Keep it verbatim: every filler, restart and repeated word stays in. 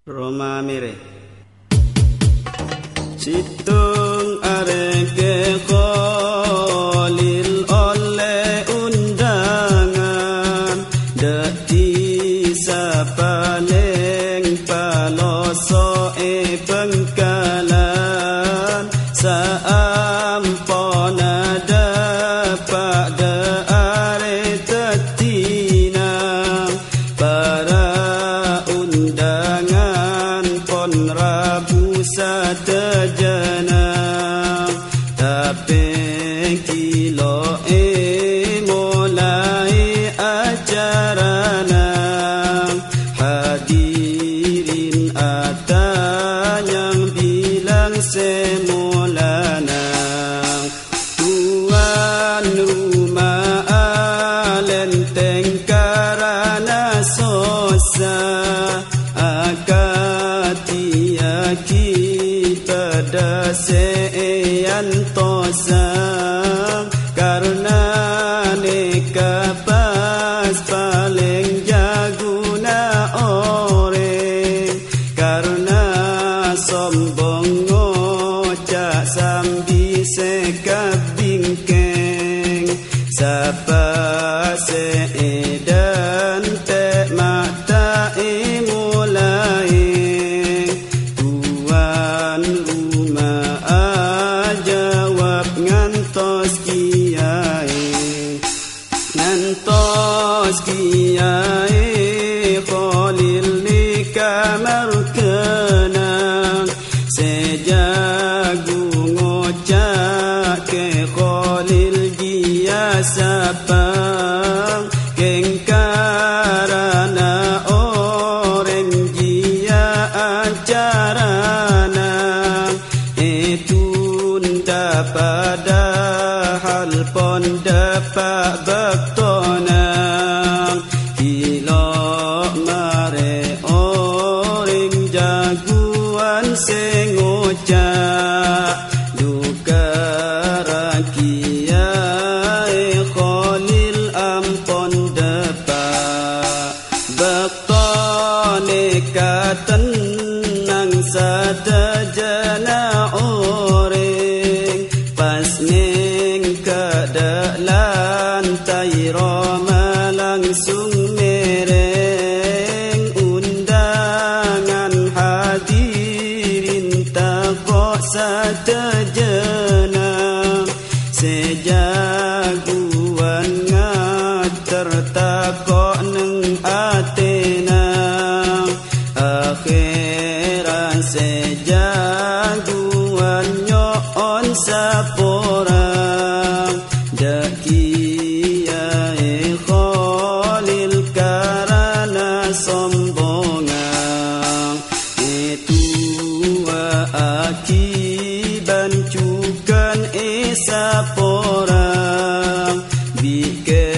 Roma Mire Situng areke Khalil oleh undangan Deki sapaleng paloso e Bengkalan Saampona dapat de are tetinang Para undangan pon Rabu satejenang Tapi kilo e mulai acarana Hadirin atanyang bilang semulana Tuan rumah alenteng karana sosa Akatiaki pada seantosang Karena neka pas paling jaguna orang Karena sombong ngocak sambi sekabingkeng Sapa seedan te mata imulai Tuan rumah ajawab ngantos kiai Ngantos kiai Khalil ni kamar kenang Sejagu ngocak ke Khalil dia sapang Kengkarana orang dia acarana Itu pada hal pon dapat bektonang Kilo mare orang jaguan sengocak Duka rakyai Khalil ampon dapat Bektone katenang sadajana orang Pas ning kedalan Roma langsung mereng Undangan hadirin takok satejenang Sejaguan ngater takok neng atenang Akhiran sejaguan nyoon saporang Deki sombongan itu akiban cukan esa porang bikin